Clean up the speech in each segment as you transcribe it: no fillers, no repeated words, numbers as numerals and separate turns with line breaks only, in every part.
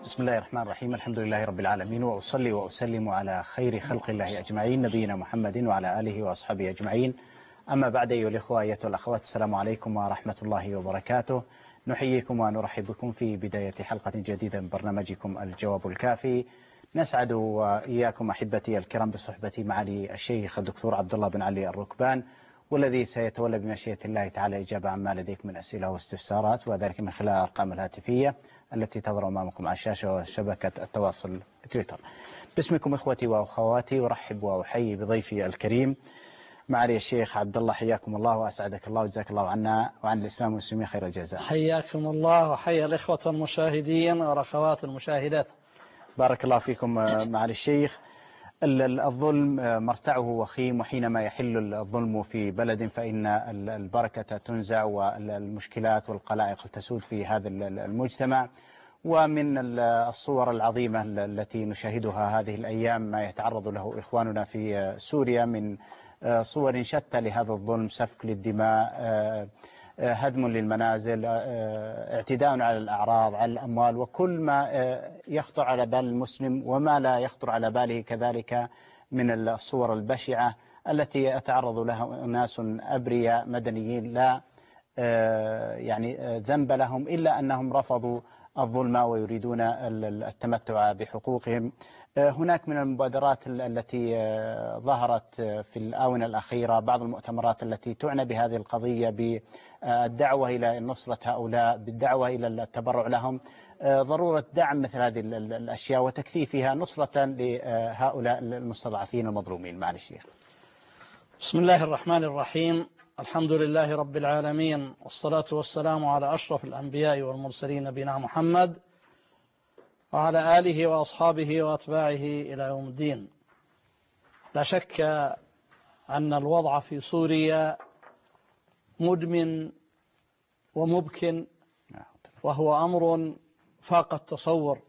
بسم الله الرحمن الرحيم. الحمد لله رب العالمين، وأصلي وأسلم على خير خلق الله أجمعين، نبينا محمد وعلى آله وأصحابه أجمعين. أما بعد، أيها الإخوة أيها الأخوات، السلام عليكم ورحمة الله وبركاته. نحييكم ونرحب بكم في بداية حلقة جديدة من برنامجكم الجواب الكافي. نسعد وإياكم أحبتي الكرام بصحبة معالي الشيخ الدكتور عبد الله بن علي الركبان، والذي سيتولى بمشيئة الله تعالى إجابة عما لديكم من أسئلة واستفسارات، وذلك من خلال الأرقام الهاتفية التي تظهر أمامكم على الشاشة وشبكة التواصل تويتر. باسمكم إخوتي وأخواتي أرحب وأحيي بضيفي الكريم معالي الشيخ عبد الله. حياكم الله وأسعدك الله وجزاك الله عنا وعن الإسلام والمسلمين خير الجزاء.
حياكم الله وحيا الإخوة المشاهدين والأخوات المشاهدات.
بارك الله فيكم معالي الشيخ. الظلم مرتعه وخيم، وحينما يحل الظلم في بلد فإن البركة تنزع والمشكلات والقلائق تسود في هذا المجتمع. ومن الصور العظيمة التي نشاهدها هذه الأيام ما يتعرض له إخواننا في سوريا من صور شتى لهذا الظلم: سفك للدماء، هدم للمنازل، اعتداء على الأعراض، على الأموال، وكل ما يخطر على بال المسلم وما لا يخطر على باله كذلك من الصور البشعة التي يتعرض لها ناس أبرياء مدنيين لا يعني ذنب لهم إلا أنهم رفضوا الظلم ويريدون التمتع بحقوقهم. هناك من المبادرات التي ظهرت في الآونة الأخيرة، بعض المؤتمرات التي تعنى بهذه القضية بالدعوة إلى نصرة هؤلاء، بالدعوة إلى التبرع لهم، ضرورة دعم مثل هذه الأشياء وتكثيفها نصرة لهؤلاء المستضعفين المظلومين. معالي الشيخ.
بسم الله الرحمن الرحيم. الحمد لله رب العالمين، والصلاة والسلام على أشرف الأنبياء والمرسلين نبينا محمد وعلى آله وأصحابه وأتباعه إلى يوم الدين. لا شك أن الوضع في سوريا مدمن ومبكٍ، وهو أمر فاق التصور.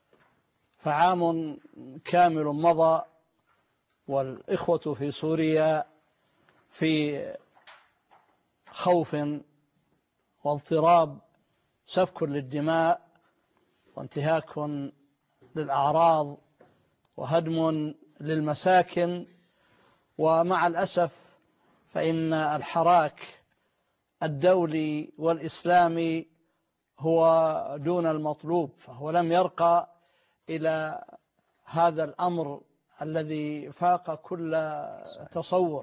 فعام كامل مضى والإخوة في سوريا في خوف واضطراب، سفك للدماء وانتهاك للأعراض وهدم للمساكن. ومع الأسف فإن الحراك الدولي والإسلامي هو دون المطلوب، فهو لم يرقى إلى هذا الأمر الذي فاق كل تصور.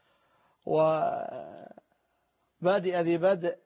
وبادئ ذي بدء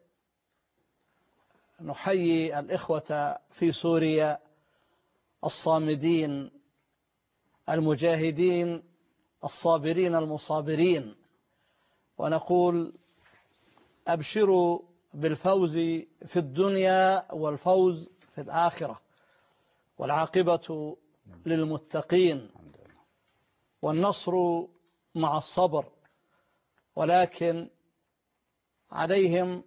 نحيي الإخوة في سوريا الصامدين المجاهدين الصابرين المصابرين، ونقول أبشروا بالفوز في الدنيا والفوز في الآخرة، والعاقبة للمتقين، والنصر مع الصبر. ولكن عليهم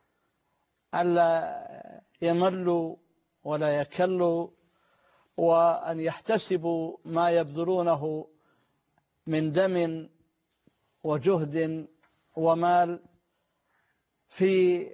ألا يملوا ولا يكلوا، وأن يحتسبوا ما يبذلونه من دم وجهد ومال في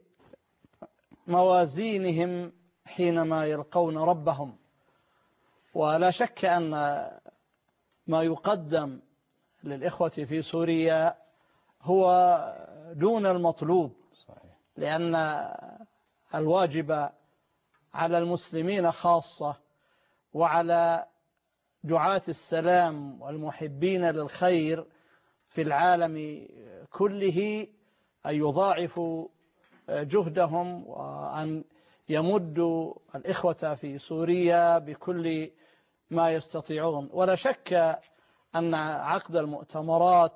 موازينهم حينما يلقون ربهم. ولا شك أن ما يقدم للإخوة في سوريا هو دون المطلوب، لأن الواجب على المسلمين خاصة وعلى دعاة السلام والمحبين للخير في العالم كله أن يضاعفوا جهدهم وأن يمدوا الإخوة في سوريا بكل ما يستطيعون. ولا شك أن عقد المؤتمرات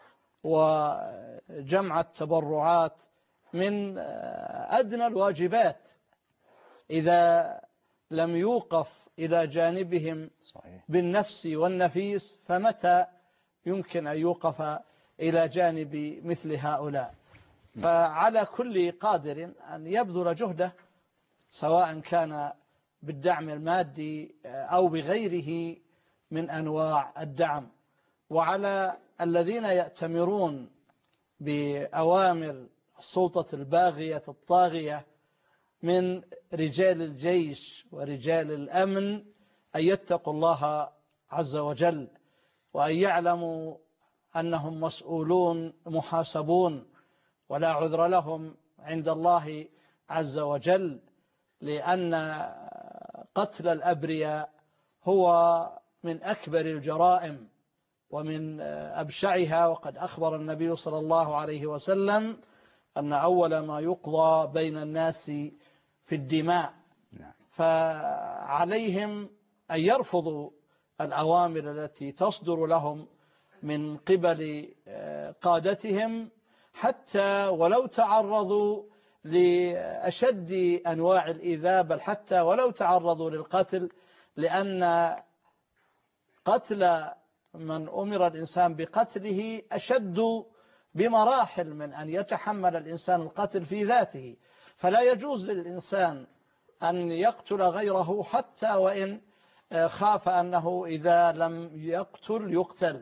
وجمع التبرعات من أدنى الواجبات إذا لم يوقف إلى جانبهم بالنفس والنفيس، فمتى يمكن أن يوقف إلى جانب مثل هؤلاء؟ فعلى كل قادر أن يبذل جهده، سواء كان بالدعم المادي أو بغيره من أنواع الدعم. وعلى الذين يأتمرون بأوامر السلطة الباغية الطاغية من رجال الجيش ورجال الأمن أن يتقوا الله عز وجل، وأن يعلموا أنهم مسؤولون محاسبون، ولا عذر لهم عند الله عز وجل، لأن قتل الأبرياء هو من أكبر الجرائم ومن أبشعها. وقد أخبر النبي صلى الله عليه وسلم أن أول ما يقضى بين الناس في الدماء، فعليهم أن يرفضوا الأوامر التي تصدر لهم من قبل قادتهم، حتى ولو تعرضوا لأشد أنواع الإيذاء، بل حتى ولو تعرضوا للقتل، لأن قتل من أمر الإنسان بقتله أشد بمراحل من أن يتحمل الإنسان القتل في ذاته. فلا يجوز للإنسان أن يقتل غيره حتى وإن خاف أنه إذا لم يقتل.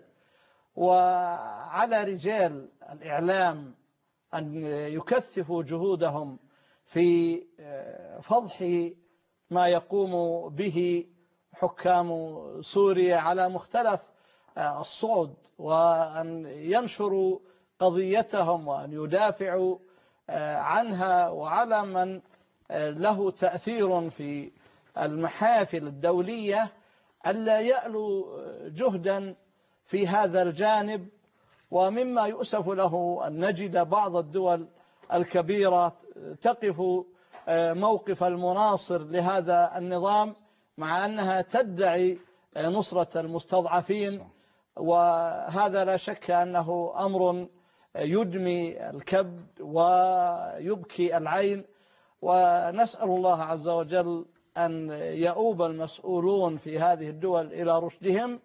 وعلى رجال الإعلام أن يكثفوا جهودهم في فضح ما يقوم به حكام سوريا على مختلف الصعد، وأن ينشروا قضيتهم وأن يدافعوا عنها، وعلى من له تأثير في المحافل الدولية ألا يألوا جهدا في هذا الجانب. ومما يؤسف له أن نجد بعض الدول الكبيرة تقف موقف المناصر لهذا النظام، مع أنها تدعي نصرة المستضعفين، وهذا لا شك أنه أمر يدمي الكبد ويبكي العين. ونسأل الله عز وجل أن يؤوب المسؤولون في هذه الدول إلى رشدهم،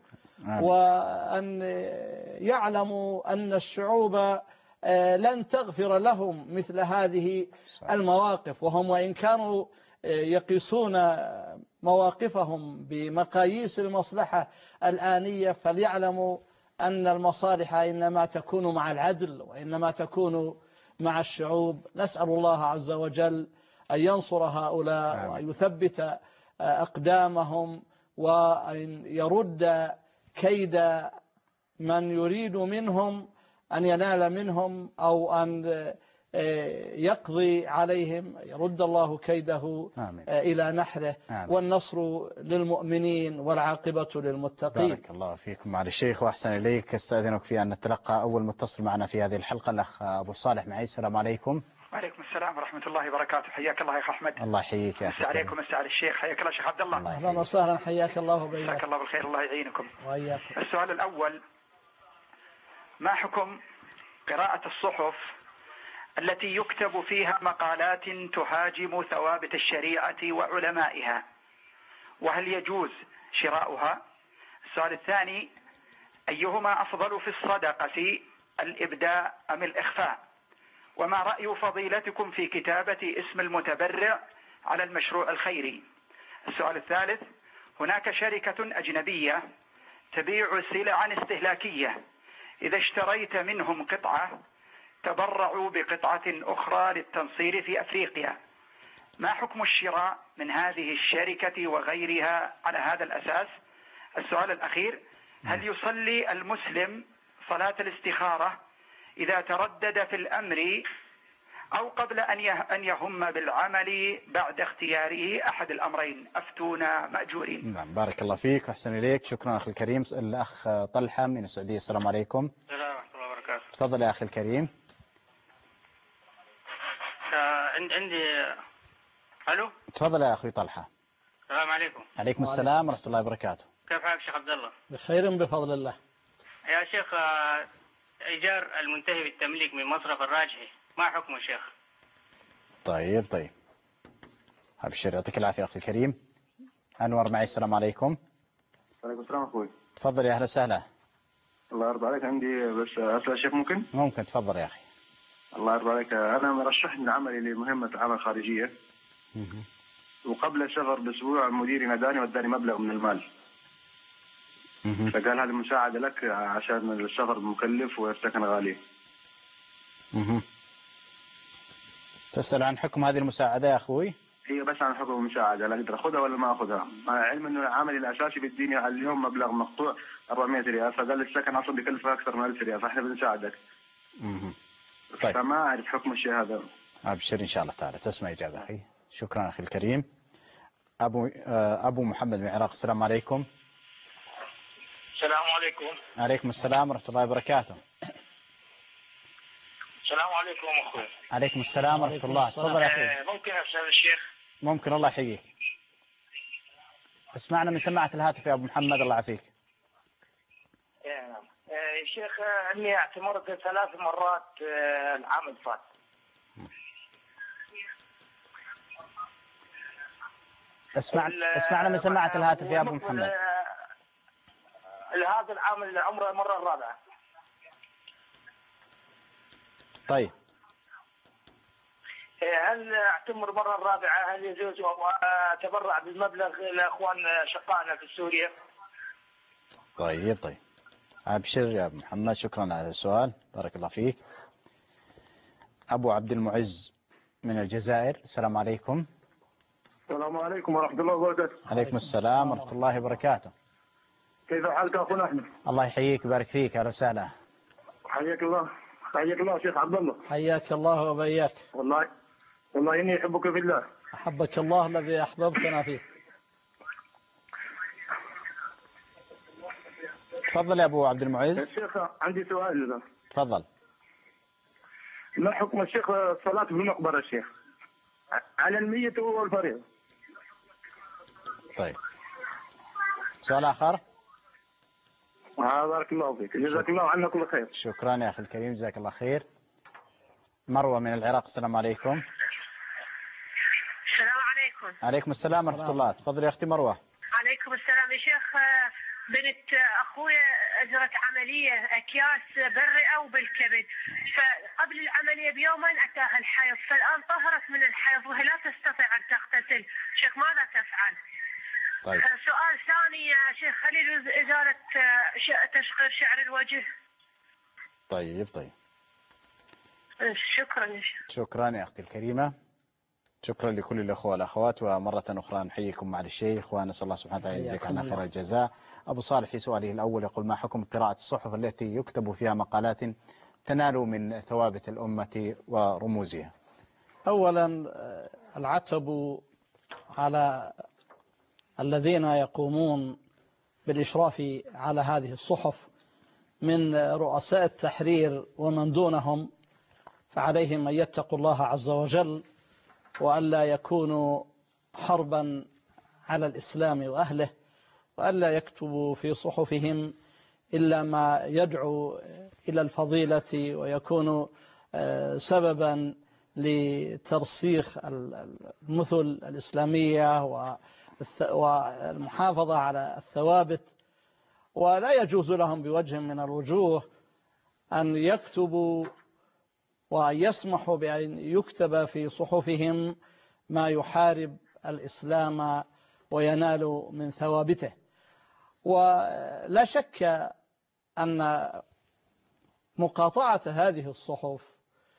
وأن يعلموا أن الشعوب لن تغفر لهم مثل هذه المواقف، وهم وإن كانوا يقيسون مواقفهم بمقاييس المصلحة الآنية، فليعلموا أن المصالح إنما تكون مع العدل، وإنما تكون مع الشعوب. نسأل الله عز وجل أن ينصر هؤلاء وأن يثبت أقدامهم، وأن يرد كيد من يريد منهم أن ينال منهم أو أن يقضي عليهم، يرد الله كيده إلى نحره. والنصر للمؤمنين والعاقبة للمتقين.
بارك الله فيكم معالي الشيخ وأحسن إليك. استأذنك في أن نتلقى أول متصل معنا في هذه الحلقة، الأخ أبو صالح معي. السلام عليكم.
وعليكم السلام ورحمة الله وبركاته. حياك الله يا أخ أحمد.
الله يحييك يا أخي.
مساء عليكم، مساء على الشيخ. حياك الله شيخ عبد الله.
أهلا وسهلا، حياك الله وبياك.
مساك الله بالخير، الله يعينكم
وإياكم.
السؤال الأول: ما حكم قراءة الصحف التي يكتب فيها مقالات تهاجم ثوابت الشريعة وعلمائها، وهل يجوز شراؤها؟ السؤال الثاني: أيهما أفضل في الصدقة، الإبداء أم الإخفاء؟ وما رأي فضيلتكم في كتابة اسم المتبرع على المشروع الخيري؟ السؤال الثالث: هناك شركة أجنبية تبيع سلعا استهلاكية، إذا اشتريت منهم قطعة تبرعوا بقطعة أخرى للتنصير في أفريقيا، ما حكم الشراء من هذه الشركة وغيرها على هذا الأساس؟ السؤال الأخير: هل يصلي المسلم صلاة الاستخارة إذا تردد في الأمر أو قبل أن يهم بالعمل بعد اختياره أحد الأمرين؟ أفتونا مأجورين.
نعم، بارك الله فيك وأحسن إليك. شكرا أخي الكريم. الأخ طلحة من السعودية. السلام عليكم.
السلام ورحمة الله وبركاته.
تفضل يا أخي الكريم.
عندي ألو.
تفضل يا أخي طلحة.
السلام عليكم.
عليكم السلام ورحمة الله وبركاته.
كيف حالك شيخ عبد الله؟
بخير بفضل الله.
يا شيخ، إيجار المنتهي بالتمليك من مصرف الراجحي ما حكمه يا شيخ؟
طيب أبشر، يعطيك العافية أخي الكريم. أنور معي. السلام عليكم.
وعليكم السلام أخوي.
تفضل يا أهلا وسهلا.
الله يرضى عليك، عندي بس أسأل الشيخ ممكن؟
ممكن، تفضل يا أخي.
الله يرضى عليك، أنا مرشح لعملي لمهمة عمل خارجية، وقبل السفر بأسبوع مديري ناداني واداني مبلغ من المال، فقال هذه مساعدة لك عشان السفر مكلف والسكن غالي.
تسأل عن حكم هذه المساعدة يا أخوي؟
هي بس عن حكم المساعدة، لا أقدر أخذها ولا ما أخذها، مع علم إنه عملي الأساسي بالدنيا اليوم مبلغ مقطوع 400 ريال، فقال السكن أصلا بيكلفه أكثر من 1000 ريال، فإحنا بنساعدك.
طيب.
فما أعرف حكم الشيء هذا.
أبشر إن شاء الله تعالى تسمع إجابة أخي. شكرا أخي الكريم. أبو محمد من العراق، السلام عليكم.
السلام عليكم.
عليكم السلام ورحمة الله وبركاته.
السلام عليكم أخوي.
عليكم السلام ورحمة الله. تفضل يا أخي.
ممكن أسأل الشيخ؟
ممكن، الله يحييك. اسمعنا من سماعة الهاتف يا أبو محمد، الله يعافيك.
نعم. يا شيخ أني اعتمرت 3 مرات العام الفات.
اسمعنا من سماعة الهاتف يا أبو محمد.
هذا العام العمرة المرة الرابعة.
طيب.
هل اعتمر مرة الرابعة هل يجوز واتبرع بالمبلغ لاخوان شقائنا في سوريا؟
طيب. ابشر يا ابو محمد، شكرا على هذا السؤال، بارك الله فيك. ابو عبد المعز من الجزائر، السلام عليكم.
السلام عليكم ورحمة الله وبركاته.
عليكم السلام ورحمة الله وبركاته.
كيف حالك أخونا أحمد؟
الله يحييك ويبارك فيك، أهلا وسهلا.
حياك الله شيخ عبد الله.
حياك الله وبياك.
والله إني أحبك في الله.
أحبك الله الذي أحببتنا فيه.
تفضل يا أبو عبد المعز.
الشيخ عندي سؤال.
تفضل.
ما حكم الشيخ الصلاة في المقبرة الشيخ على الميت والفريض؟
طيب، سؤال آخر.
بارك الله فيك، جزاك الله عنا كل خير.
شكرا يا أخي الكريم، جزاك الله خير. مروة من العراق، السلام عليكم.
السلام عليكم.
عليكم السلام ورحمة الله. تفضل يا أختي مروة.
عليكم السلام يا شيخ. بنت أخويا أجرت عملية أكياس بالرئة وبالكبد، فقبل العملية بيومين أتاها الحيض، فالآن طهرت من الحيض وهي لا تستطيع أن تغتسل، شيخ ماذا تفعل؟
طيب.
سؤال ثاني يا شيخ، هل يجوز إزالة تشقير شعر الوجه؟
طيب.
شكرا يا شيخ.
شكرا يا أختي الكريمة، شكرا لكل الأخوة والأخوات، ومرة أخرى نحييكم مع الشيخ ونسأل الله سبحانه وتعالى يجزيك عنا خير الجزاء. أبو صالح في سؤاله الأول يقول: ما حكم قراءة الصحف التي يكتب فيها مقالات تنال من ثوابت الأمة ورموزها؟
أولا العتب على الذين يقومون بالإشراف على هذه الصحف من رؤساء التحرير ومن دونهم، فعليهم أن يتقوا الله عز وجل وألا يكونوا حربا على الإسلام وأهله، وألا يكتبوا في صحفهم إلا ما يدعو إلى الفضيلة ويكون سببا لترسيخ المثل الإسلامية والمحافظة على الثوابت. ولا يجوز لهم بوجه من الوجوه أن يكتبوا وأن يسمحوا بأن يكتب في صحفهم ما يحارب الإسلام وينال من ثوابته. ولا شك أن مقاطعة هذه الصحف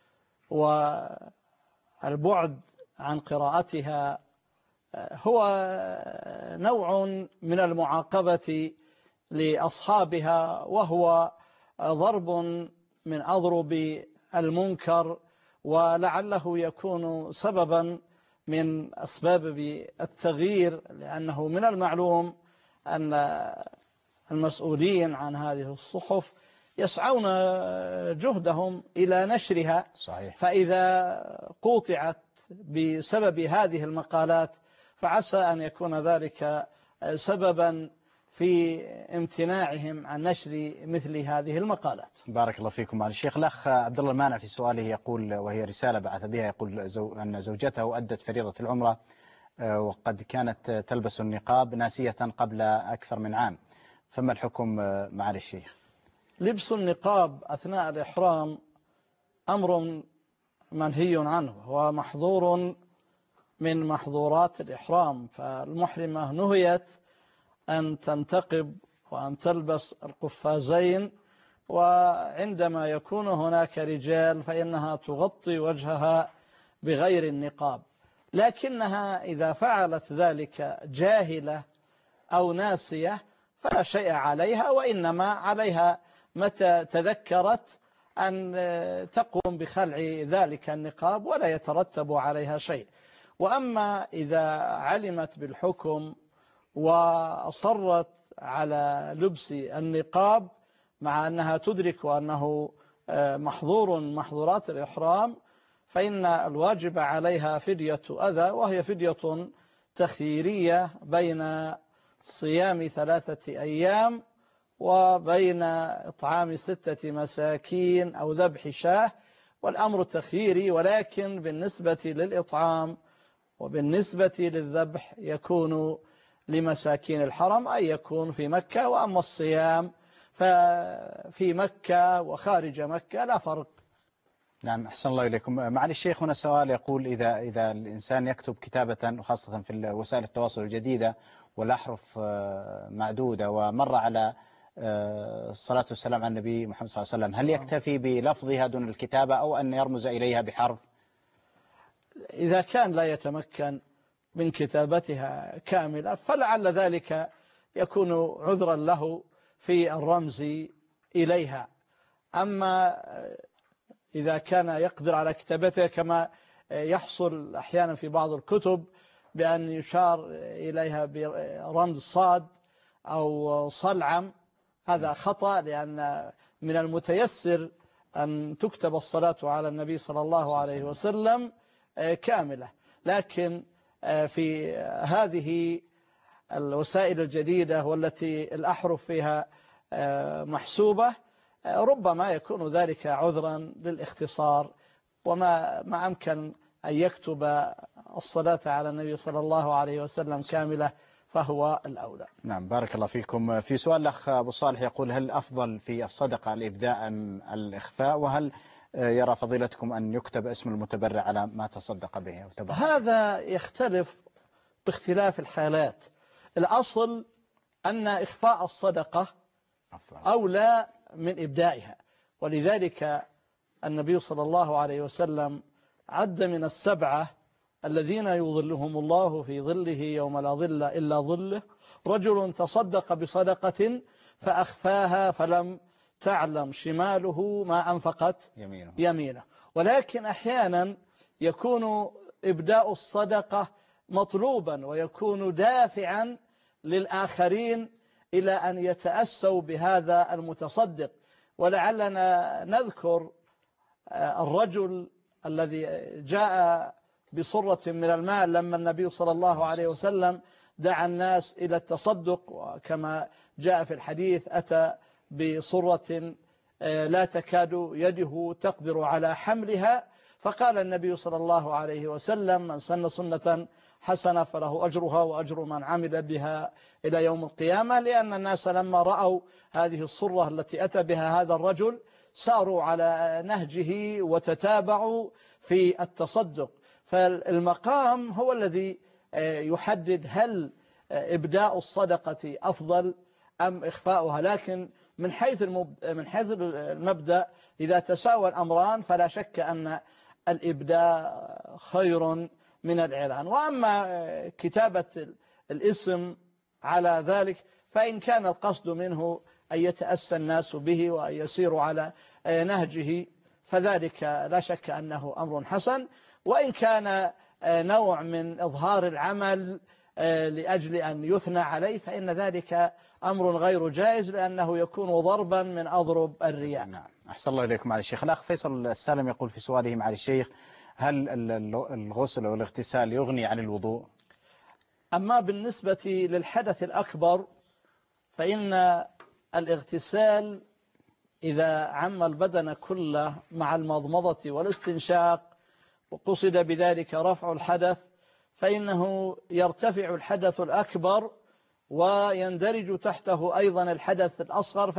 والبعد عن قراءتها هو نوع من المعاقبة لأصحابها، وهو ضرب من أضرب المنكر، ولعله يكون سببا من أسباب التغيير، لأنه من المعلوم أن المسؤولين عن هذه الصحف يسعون جهدهم إلى نشرها.
صحيح.
فإذا قوطعت بسبب هذه المقالات فعسى أن يكون ذلك سببا في امتناعهم عن نشر مثل هذه المقالات.
بارك الله فيكم. مع الشيخ الأخ عبد الله المانع في سؤاله يقول، وهي رسالة بعث بها، يقول أن زوجته أدت فريضة العمرة وقد كانت تلبس النقاب ناسية قبل أكثر من عام، فما الحكم معالي الشيخ؟
لبس النقاب أثناء الإحرام أمر منهي عنه ومحظور من محظورات الإحرام، فالمحرمة نهيت أن تنتقب وأن تلبس القفازين، وعندما يكون هناك رجال فإنها تغطي وجهها بغير النقاب. لكنها إذا فعلت ذلك جاهلة أو ناسية فلا شيء عليها، وإنما عليها متى تذكرت أن تقوم بخلع ذلك النقاب ولا يترتب عليها شيء. وأما إذا علمت بالحكم وأصرت على لبس النقاب مع أنها تدرك أنه محظور من محظورات الإحرام، فإن الواجب عليها فدية أذى، وهي فدية تخييرية بين صيام 3 أيام وبين إطعام 6 مساكين أو ذبح شاة، والأمر تخييري، ولكن بالنسبة للإطعام وبالنسبة للذبح يكون لمساكين الحرم، أي يكون في مكة. وأما الصيام ففي مكة وخارج مكة لا فرق.
نعم، أحسن الله إليكم. معالي الشيخ، هنا سؤال يقول إذا الإنسان يكتب كتابة، وخاصة في وسائل التواصل الجديدة والأحرف معدودة، ومر على الصلاة والسلام على النبي محمد صلى الله عليه وسلم، هل يكتفي بلفظها دون الكتابة أو أن يرمز إليها بحرف؟
إذا كان لا يتمكن من كتابتها كاملة فلعل ذلك يكون عذرا له في الرمز إليها. أما إذا كان يقدر على كتابتها كما يحصل أحيانا في بعض الكتب بأن يشار إليها برمز صاد أو صلعم، هذا خطأ، لأن من المتيسر أن تكتب الصلاة على النبي صلى الله عليه وسلم كاملة. لكن في هذه الوسائل الجديدة والتي الأحرف فيها محسوبة ربما يكون ذلك عذرا للاختصار، وما أمكن أن يكتب الصلاة على النبي صلى الله عليه وسلم كاملة فهو الأولى.
نعم، بارك الله فيكم. في سؤال الأخ أبو صالح يقول: هل أفضل في الصدقة الإبداء أم الإخفاء؟ وهل يرى فضيلتكم أن يكتب اسم المتبرع على ما تصدق به؟
هذا يختلف باختلاف الحالات. الأصل أن إخفاء الصدقة أولى من إبدائها، ولذلك النبي صلى الله عليه وسلم عد من 7 الذين يظلهم الله في ظله يوم لا ظل إلا ظله: رجل تصدق بصدقة فأخفاها فلم تعلم شماله ما أنفقت يمينه. ولكن أحيانا يكون إبداء الصدقة مطلوبا ويكون دافعا للآخرين إلى أن يتأسوا بهذا المتصدق. ولعلنا نذكر الرجل الذي جاء بصرة من المال لما النبي صلى الله عليه وسلم دعا الناس إلى التصدق، وكما جاء في الحديث أتى بصرة لا تكاد يده تقدر على حملها، فقال النبي صلى الله عليه وسلم: من سن سنة حسنة فله أجرها وأجر من عمل بها إلى يوم القيامة. لأن الناس لما رأوا هذه الصرة التي أتى بها هذا الرجل ساروا على نهجه وتتابعوا في التصدق. فالمقام هو الذي يحدد هل إبداء الصدقة أفضل أم إخفاؤها. لكن من حيث المبدأ إذا تساوى الأمران فلا شك أن الإبداء خير من الإعلان. وأما كتابة الاسم على ذلك فإن كان القصد منه أن يتأسى الناس به وأن يسيروا على نهجه فذلك لا شك أنه أمر حسن. وإن كان نوع من إظهار العمل لأجل أن يثنى عليه فإن ذلك أمر غير جائز، لأنه يكون ضربا من أضرب الرياء.
نعم، أحسن الله إليكم معالي الشيخ. الأخ فيصل السالم يقول في سؤاله معالي الشيخ: هل الغسل أو الاغتسال يغني عن الوضوء؟
أما بالنسبة للحدث الأكبر فإن الاغتسال إذا عم البدن كله مع المضمضة والاستنشاق وقصد بذلك رفع الحدث فإنه يرتفع الحدث الأكبر ويندرج تحته أيضا الحدث الأصغر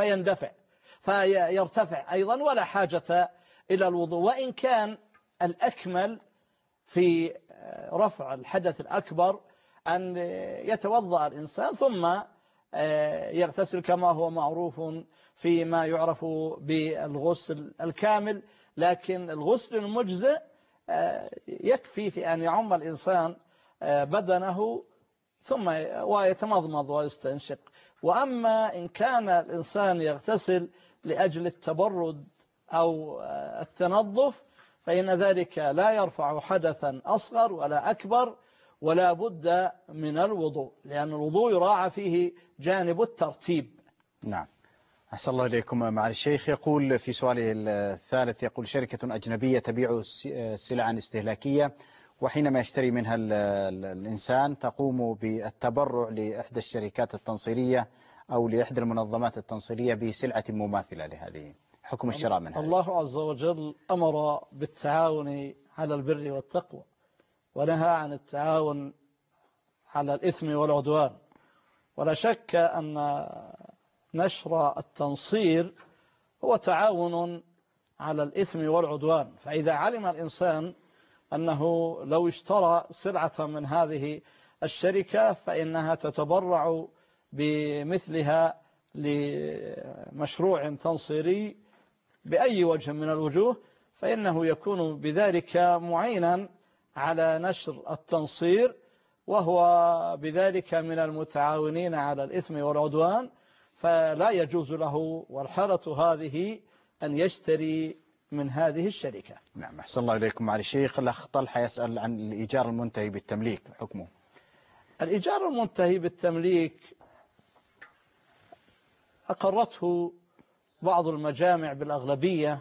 فيرتفع أيضا ولا حاجة إلى الوضوء. وإن كان الأكمل في رفع الحدث الأكبر أن يتوضأ الإنسان ثم يغتسل كما هو معروف فيما يعرف بالغسل الكامل. لكن الغسل المجزئ يكفي في أن يعم الإنسان بدنه ثم ويتمضمض ويستنشق. وأما إن كان الإنسان يغتسل لأجل التبرد أو التنظف فإن ذلك لا يرفع حدثا أصغر ولا أكبر، ولا بد من الوضوء، لأن الوضوء يراعى فيه جانب الترتيب.
نعم. أحسن الله إليكم مع الشيخ. يقول في سؤاله الثالث، يقول شركة أجنبية تبيع سلعا استهلاكية، وحينما يشتري منها الإنسان تقوم بالتبرع لإحدى الشركات التنصيرية أو لإحدى المنظمات التنصيرية بسلعة مماثلة لهذه، حكم الشراء منها؟
الله عز وجل أمر بالتعاون على البر والتقوى، ونهى عن التعاون على الإثم والعدوان. ولا شك أن نشر التنصير هو تعاون على الإثم والعدوان. فإذا علم الإنسان أنه لو اشترى سلعة من هذه الشركة فإنها تتبرع بمثلها لمشروع تنصيري بأي وجه من الوجوه، فإنه يكون بذلك معينا على نشر التنصير، وهو بذلك من المتعاونين على الإثم والعدوان، فلا يجوز له والحالة هذه أن يشتري من هذه الشركة.
نعم. أحسن الله إليكم معالي الشيخ. الأخ طلحة يسأل عن الإيجار المنتهي بالتمليك، حكمه؟
الإيجار المنتهي بالتمليك أقرته بعض المجامع بالأغلبية،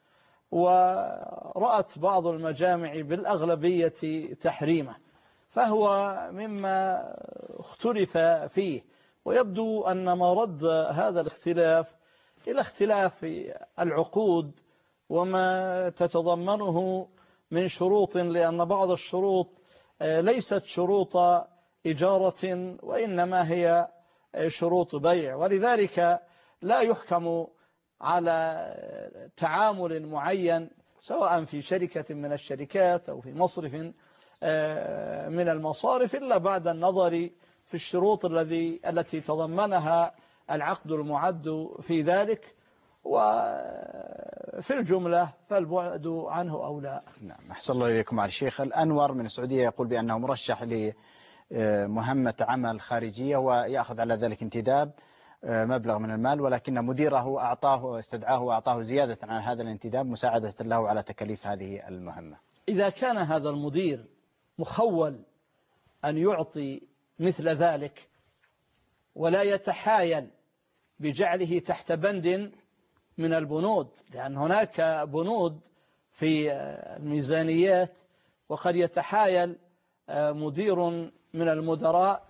ورأت بعض المجامع بالأغلبية تحريمه، فهو مما اختلف فيه. ويبدو أن ما رد هذا الاختلاف إلى اختلاف العقود وما تتضمنه من شروط، لأن بعض الشروط ليست شروط إجارة وإنما هي شروط بيع، ولذلك لا يحكم على تعامل معين سواء في شركة من الشركات أو في مصرف من المصارف إلا بعد النظر في الشروط التي تضمنها العقد المعد في ذلك، وفي الجملة فالبعد عنه أولى.
نعم. أحسن الله إليكم على الشيخ. الأنور من السعودية يقول بأنه مرشح لمهمة عمل خارجية ويأخذ على ذلك انتداب مبلغ من المال، ولكن مديره استدعاه وأعطاه زيادة عن هذا الانتداب مساعدة له على تكاليف هذه المهمة.
إذا كان هذا المدير مخول أن يعطي مثل ذلك ولا يتحايل بجعله تحت بند من البنود، لأن هناك بنود في الميزانيات وقد يتحايل مدير من المدراء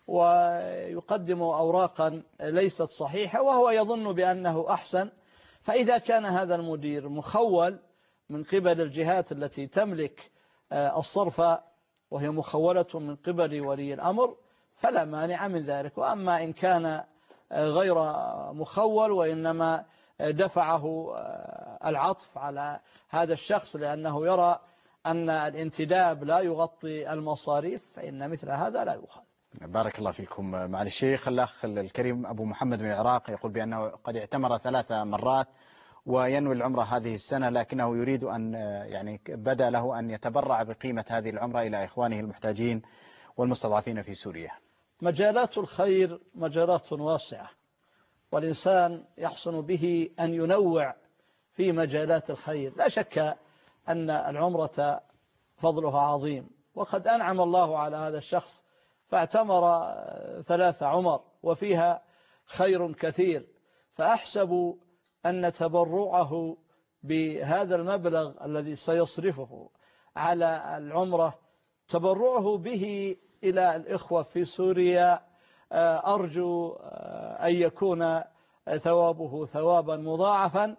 ويقدم أوراقا ليست صحيحة وهو يظن بأنه أحسن. فإذا كان هذا المدير مخول من قبل الجهات التي تملك الصرف وهي مخولة من قبل ولي الأمر فلا مانع من ذلك. وأما إن كان غير مخول وإنما دفعه العطف على هذا الشخص لأنه يرى أن الانتداب لا يغطي المصاريف فإن مثل هذا لا يؤخذ.
بارك الله فيكم معالي الشيخ. الأخ الكريم أبو محمد من العراق يقول بأنه قد اعتمر 3 مرات وينوي العمرة هذه السنة، لكنه يريد أن بدا له أن يتبرع بقيمة هذه العمرة إلى إخوانه المحتاجين والمستضعفين في سوريا.
مجالات الخير مجالات واسعة، والإنسان يحسن به أن ينوع في مجالات الخير. لا شك أن العمرة فضلها عظيم، وقد أنعم الله على هذا الشخص فاعتمر 3 عمر وفيها خير كثير، فأحسب أن تبرعه بهذا المبلغ الذي سيصرفه على العمرة تبرعه به إلى الإخوة في سوريا أرجو أن يكون ثوابه ثوابا مضاعفا،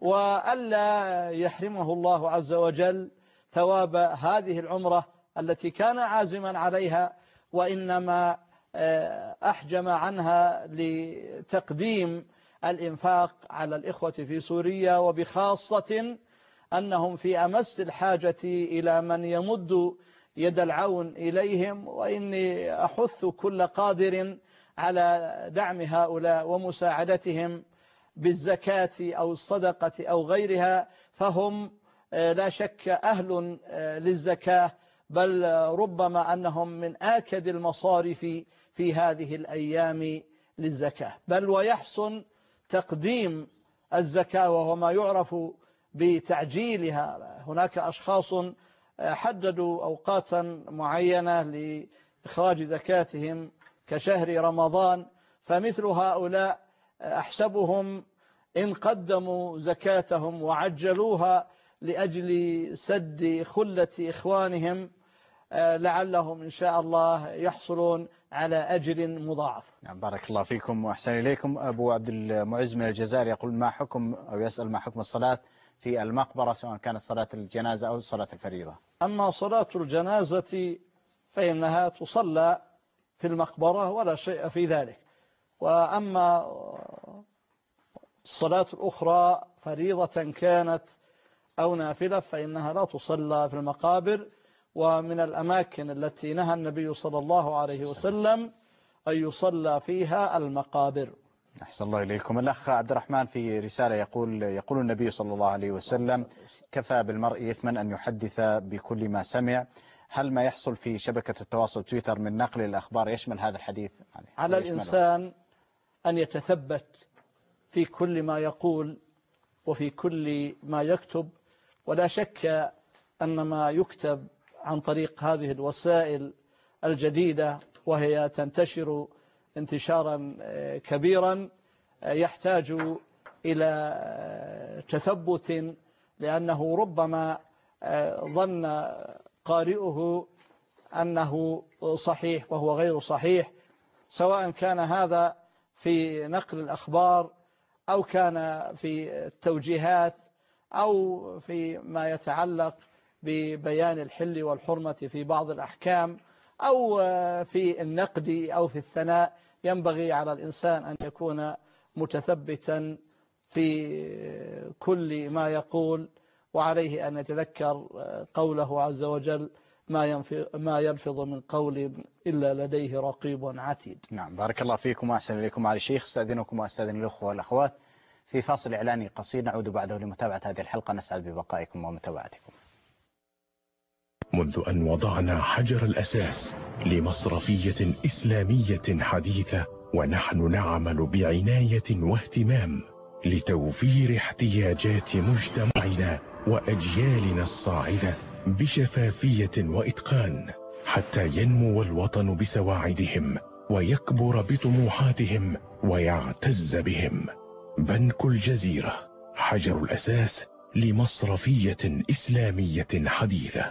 وألا يحرمه الله عز وجل ثواب هذه العمرة التي كان عازما عليها وإنما أحجم عنها لتقديم الإنفاق على الإخوة في سوريا، وبخاصة أنهم في أمس الحاجة إلى من يمد يد العون إليهم. وإني أحث كل قادر على دعم هؤلاء ومساعدتهم بالزكاة أو الصدقة أو غيرها، فهم لا شك أهل للزكاة، بل ربما أنهم من آكد المصارف في هذه الأيام للزكاة، بل ويحسن تقديم الزكاة وهو ما يعرف بتعجيلها. هناك أشخاص حددوا أوقاتا معينة لإخراج زكاتهم كشهر رمضان، فمثل هؤلاء أحسبهم إن قدموا زكاتهم وعجلوها لأجل سد خلة إخوانهم لعلهم إن شاء الله يحصلون على أجر مضاعف.
بارك الله فيكم وأحسن إليكم. أبو عبد المعز من الجزائر يقول ما حكم، أو يسأل ما حكم الصلاة في المقبرة سواء كانت صلاة الجنازة أو صلاة الفريضة؟
أما صلاة الجنازة فإنها تصلى في المقبرة ولا شيء في ذلك، وأما الصلاة الأخرى فريضة كانت أو نافلة فإنها لا تصلى في المقابر. ومن الأماكن التي نهى النبي صلى الله عليه وسلم أن يصلى فيها المقابر.
أحسن الله إليكم. الأخ عبد الرحمن في رسالة يقول النبي صلى الله عليه وسلم كفى بالمرء إثما أن يحدث بكل ما سمع. هل ما يحصل في شبكة التواصل تويتر من نقل الأخبار يشمل هذا الحديث؟
على الإنسان أن يتثبت في كل ما يقول وفي كل ما يكتب، ولا شك أن ما يكتب عن طريق هذه الوسائل الجديدة وهي تنتشر انتشارا كبيرا يحتاج إلى تثبت، لأنه ربما ظن قارئه أنه صحيح وهو غير صحيح، سواء كان هذا في نقل الأخبار أو كان في التوجيهات أو في ما يتعلق ببيان الحل والحرمة في بعض الأحكام أو في النقد أو في الثناء. ينبغي على الإنسان أن يكون متثبتا في كل ما يقول، وعليه أن يتذكر قوله عز وجل ما يلفظ من قول إلا لديه رقيب عتيد.
نعم بارك الله فيكم وأحسن إليكم معالي الشيخ. استأذنكم وأستأذن الأخوة والأخوات في فاصل إعلاني قصير، نعود بعده لمتابعة هذه الحلقة. نسعد ببقائكم ومتابعتكم.
منذ أن وضعنا حجر الأساس لمصرفية إسلامية حديثة، ونحن نعمل بعناية واهتمام لتوفير احتياجات مجتمعنا وأجيالنا الصاعدة بشفافية وإتقان، حتى ينمو الوطن بسواعدهم ويكبر بطموحاتهم ويعتز بهم. بنك الجزيرة، حجر الأساس لمصرفية إسلامية حديثة.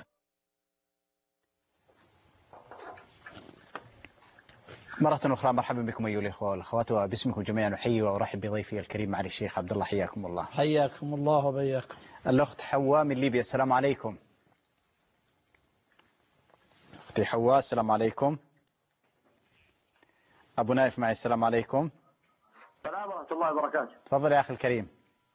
مرة أخرى مرحبا بكم أيها الأخوة والأخوات، وباسمكم جميعا أحيي وأرحب بضيفي الكريم معالي الشيخ عبد الله. حياكم الله.
حياكم الله وبياكم.
الأخت حواء من ليبيا، السلام عليكم. أختي حواء السلام عليكم. أبو نايف معي، السلام عليكم.
السلام ورحمة الله وبركاته.
تفضل يا أخي الكريم.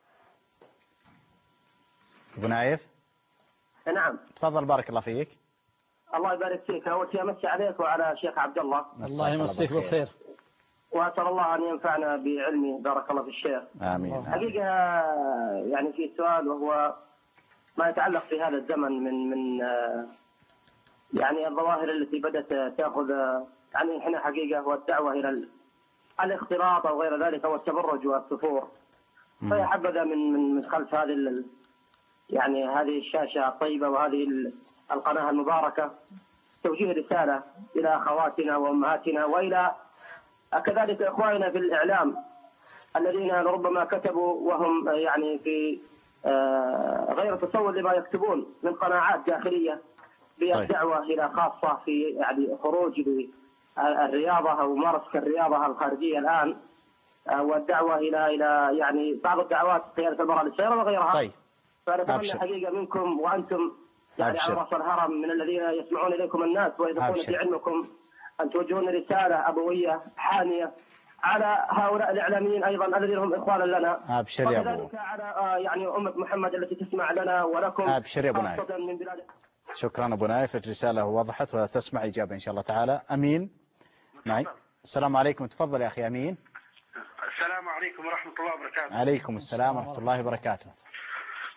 أبو نايف.
نعم
تفضل بارك الله فيك.
الله يبارك فيك. أول شيء أمسي عليك وعلى شيخ عبد الله.
الله يمسيك بالخير.
وأسأل الله أن ينفعنا بعلمه. بارك الله في الشيخ.
آمين.
حقيقة يعني في سؤال، وهو ما يتعلق في هذا الزمن من يعني الظواهر التي بدأت تأخذ يعني احنا حقيقة، والدعوة إلى الاختلاط أو غير ذلك، أو التبرج والسفور. فيا حبذا من خلف هذه يعني هذه الشاشة الطيبة وهذه القناة المباركة توجيه رسالة إلى أخواتنا وأمهاتنا وإلى كذلك إخواننا في الإعلام الذين ربما كتبوا وهم يعني في غير تصور لما يكتبون من قناعات داخلية بالدعوة إلى خاصة في يعني خروج الرياضة أو ممارسة الرياضة الخارجية الآن، والدعوة إلى يعني بعض الدعوات قيادة المرأة للسيارة وغيرها.
طيب.
فنتمنى حقيقة منكم وأنتم يعني على رأس الهرم من الذين يسمعون إليكم الناس ويثقون في علمكم أن توجهون رسالة أبوية حانية على هؤلاء الإعلاميين أيضا الذين هم إخوانا لنا.
أبشر يا أبو.
وكذلك على يعني أمة محمد التي تسمع لنا ولكم.
أبشر يا أبو نايف. شكرا أبو نايف، الرسالة وضحت وتسمع إجابة إن شاء الله تعالى. أمين معي. السلام عليكم. تفضل يا أخي أمين.
السلام عليكم ورحمة الله وبركاته.
عليكم السلام ورحمة الله وبركاته.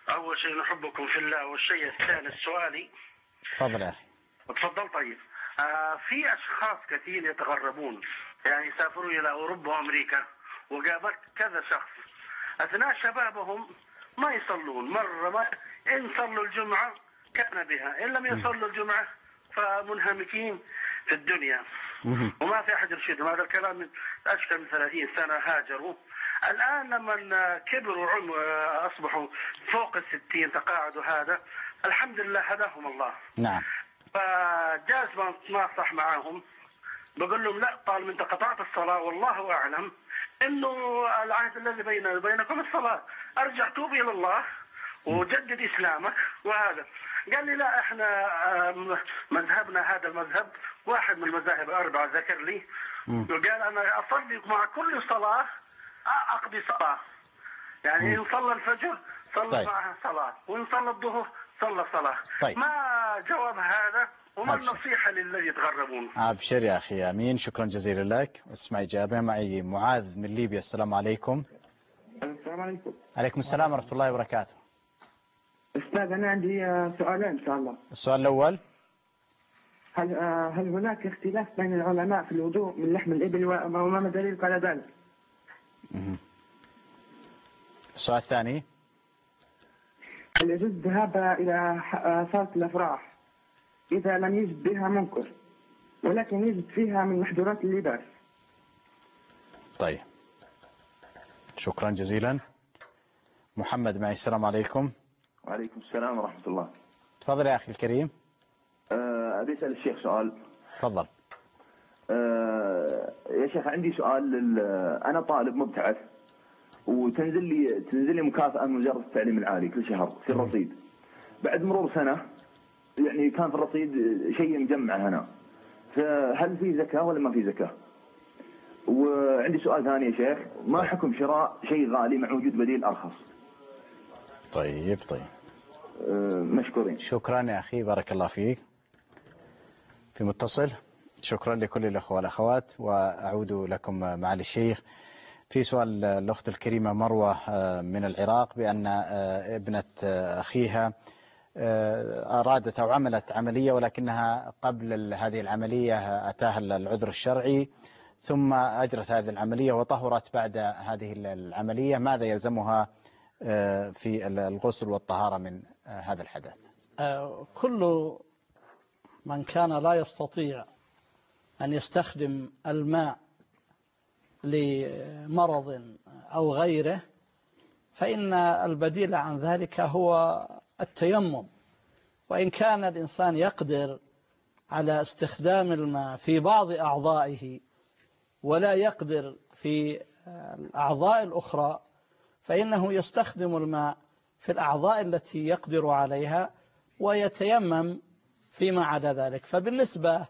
أول شيء نحبكم في الله، والشيء الثاني سؤالي.
تفضل يا أخي.
تفضل. طيب في أشخاص كثير يتغربون، يعني يسافرون إلى أوروبا وأمريكا، وقابلت كذا شخص أثناء شبابهم ما يصلون، مرة ما إن صلوا الجمعة كان بها، إن لم يصلوا الجمعة فمنهمكين في الدنيا وما في أحد يرشدهم. هذا الكلام من أكثر من 30 سنة هاجروا. الآن لما كبروا أصبحوا فوق 60 تقاعدوا، هذا الحمد لله هداهم الله.
نعم.
فجاز ما نصح معاهم، بقول لهم لا، طالما انت قطعت الصلاة والله أعلم إنه العهد الذي بيننا وبينكم الصلاة، أرجع توب إلى الله وجدد إسلامك. وهذا قال لي لا، احنا مذهبنا هذا المذهب واحد من المذاهب الأربعة، ذكر لي وقال أنا أصلي مع كل صلاة أقضي صلاة، يعني إن صلى الفجر صلى معها صلاة، وإن صلى الظهر صلى صلاة. ما جواب هذا وما النصيحة للذي يتغربون؟
أبشر يا أخي. أمين. شكرا جزيلا لك. اسمع إجابة. معي معاذ من ليبيا. السلام عليكم.
السلام عليكم.
عليكم السلام ورحمة الله وبركاته.
أستاذ أنا عندي سؤالين إن شاء الله.
السؤال الأول،
هل هناك اختلاف بين العلماء في الوضوء من لحم الإبل، وما دليل على ذلك؟
السؤال الثاني،
هل يجوز الذهاب إلى صالة الأفراح إذا لم يجد بها منكر ولكن يجد فيها من محظورات اللباس؟
طيب شكرا جزيلا. محمد معي. السلام عليكم.
وعليكم السلام ورحمة الله.
تفضل يا أخي الكريم.
أبي أسأل الشيخ سؤال.
تفضل.
يا شيخ عندي سؤال. أنا طالب مبتعث وتنزل لي مكافأة من وزارة التعليم العالي كل شهر في الرصيد. بعد مرور سنة يعني كان في الرصيد شيء مجمع هنا، فهل في زكاة ولا ما في زكاة؟ وعندي سؤال ثاني يا شيخ، ما حكم شراء شيء غالي مع وجود بديل أرخص؟
طيب
مشكورين.
شكرا يا أخي، بارك الله فيك. في متصل. شكرا لكل الأخوة والأخوات، وأعود لكم معالي الشيخ. في سؤال الأخت الكريمة مروة من العراق بأن ابنة أخيها أرادت أو عملت عملية، ولكنها قبل هذه العملية أتاها العذر الشرعي، ثم أجرت هذه العملية وطهرت بعد هذه العملية. ماذا يلزمها في الغسل والطهارة من هذا الحدث؟
كل من كان لا يستطيع أن يستخدم الماء لمرض أو غيره، فإن البديل عن ذلك هو التيمم. وإن كان الإنسان يقدر على استخدام الماء في بعض أعضائه ولا يقدر في الأعضاء الأخرى، فإنه يستخدم الماء في الأعضاء التي يقدر عليها ويتيمم فيما عدا ذلك. فبالنسبة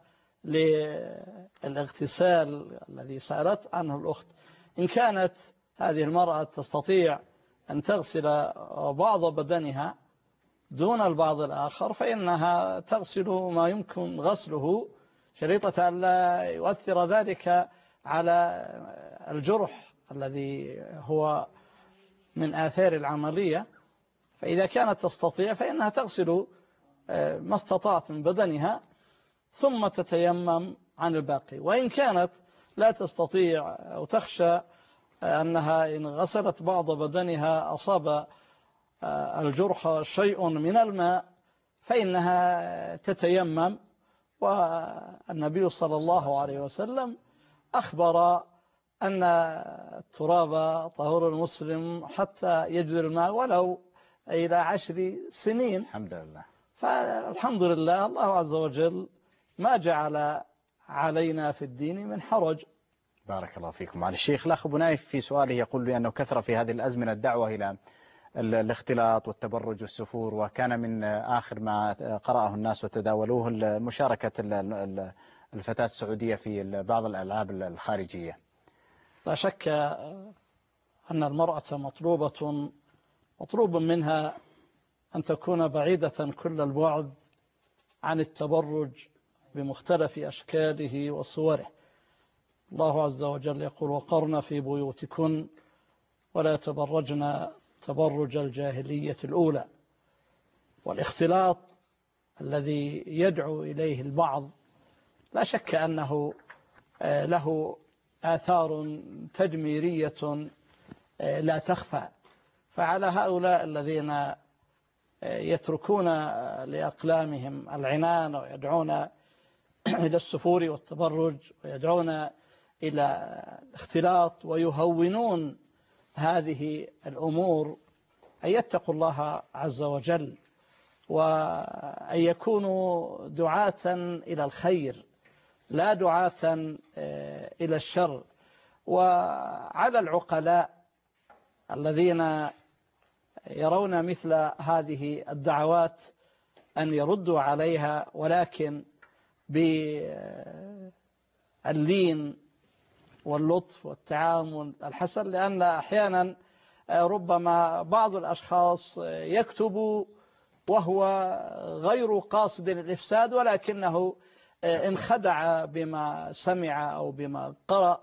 للاغتسال الذي سألت عنه الأخت، إن كانت هذه المرأة تستطيع أن تغسل بعض بدنها دون البعض الآخر، فإنها تغسل ما يمكن غسله، شريطة أن لا يؤثر ذلك على الجرح الذي هو من آثار العملية. فإذا كانت تستطيع فإنها تغسل ما استطاعت من بدنها ثم تتيمم عن الباقي. وإن كانت لا تستطيع أو تخشى أنها إن غسلت بعض بدنها أصاب الجرح شيء من الماء، فإنها تتيمم. والنبي صلى الله عليه وسلم أخبر أن التراب طهور المسلم حتى يجد الماء ولو إلى 10 سنين.
الحمد لله.
فالحمد لله، الله عز وجل ما جعل علينا في الدين من حرج.
بارك الله فيكم. على الشيخ الأخ أبو نايف في سؤاله يقول لي أنه كثر في هذه الأزمنة الدعوة إلى الاختلاط والتبرج والسفور، وكان من آخر ما قرأه الناس وتداولوه مشاركة الفتاة السعودية في بعض الألعاب الخارجية.
لا شك أن المرأة مطلوب منها أن تكون بعيدة كل البعد عن التبرج بمختلف أشكاله وصوره. الله عز وجل يقول: وقرن في بيوتكن ولا تبرجن تبرج الجاهلية الأولى. والاختلاط الذي يدعو إليه البعض لا شك أنه له آثار تدميرية لا تخفى. فعلى هؤلاء الذين يتركون لأقلامهم العنان ويدعون إلى السفور والتبرج ويدعون إلى الاختلاط ويهونون هذه الأمور أن يتقوا الله عز وجل وأن يكونوا دعاة إلى الخير لا دعاة إلى الشر. وعلى العقلاء الذين يرون مثل هذه الدعوات أن يردوا عليها، ولكن باللين واللطف والتعامل الحسن، لأن أحيانا ربما بعض الأشخاص يكتب وهو غير قاصد الإفساد ولكنه انخدع بما سمع أو بما قرأ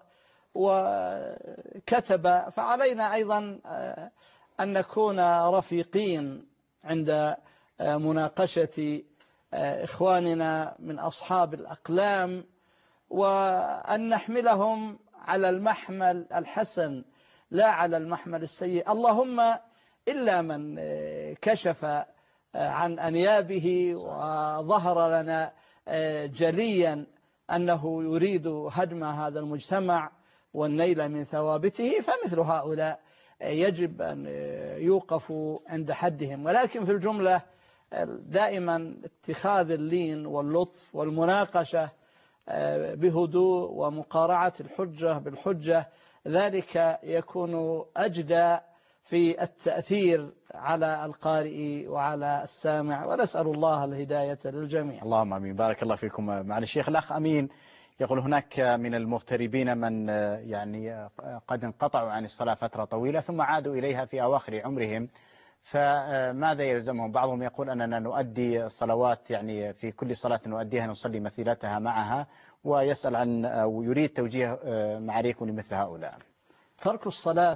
وكتب. فعلينا أيضا أن نكون رفيقين عند مناقشة إخواننا من أصحاب الأقلام، وأن نحملهم على المحمل الحسن لا على المحمل السيء. اللهم إلا من كشف عن أنيابه وظهر لنا جليا أنه يريد هدم هذا المجتمع والنيل من ثوابته، فمثل هؤلاء يجب أن يوقفوا عند حدهم. ولكن في الجملة دائما اتخاذ اللين واللطف والمناقشة بهدوء ومقارعة الحجة بالحجة، ذلك يكون أجدى في التأثير على القارئ وعلى السامع، ونسأل الله الهداية للجميع.
اللهم آمين. بارك الله فيكم. مع الشيخ الأخ أمين يقول هناك من المغتربين من يعني قد انقطعوا عن الصلاة فترة طويلة ثم عادوا إليها في أواخر عمرهم، فماذا يلزمهم؟ بعضهم يقول أننا نؤدي الصلوات يعني في كل صلاة نؤديها نصلي مثيلتها معها، ويسأل عن أو يريد توجيه معاريكم لمثل هؤلاء.
ترك الصلاة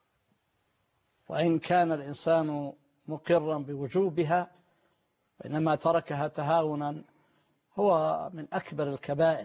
وإن كان الإنسان مقرا بوجوبها وإنما تركها تهاونا هو من أكبر الكبائر،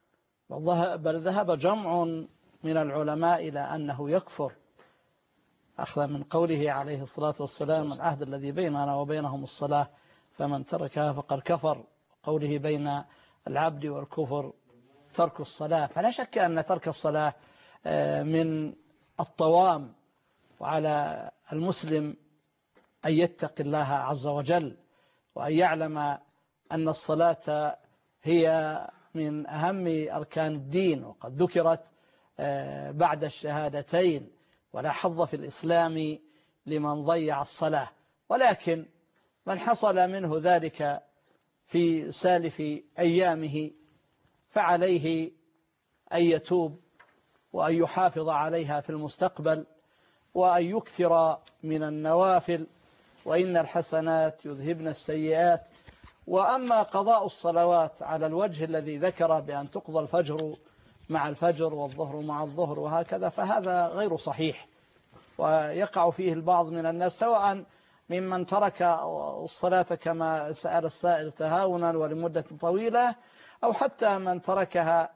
بل ذهب جمع من العلماء إلى أنه يكفر، أخذ من قوله عليه الصلاة والسلام العهد الذي بيننا وبينهم الصلاة فمن تركها فقد كفر، قوله بين العبد والكفر ترك الصلاة. فلا شك أن ترك الصلاة من الطوام، وعلى المسلم أن يتقي الله عز وجل وأن يعلم أن الصلاة هي من أهم أركان الدين، وقد ذكرت بعد الشهادتين، ولا حظ في الإسلام لمن ضيع الصلاة. ولكن من حصل منه ذلك في سالف أيامه فعليه أن يتوب وأن يحافظ عليها في المستقبل وأن يكثر من النوافل، وإن الحسنات يذهبن السيئات. وأما قضاء الصلوات على الوجه الذي ذكر بأن تقضى الفجر مع الفجر والظهر مع الظهر وهكذا، فهذا غير صحيح، ويقع فيه البعض من الناس، سواء ممن ترك الصلاة كما سأل السائل تهاونا ولمدة طويلة، أو حتى من تركها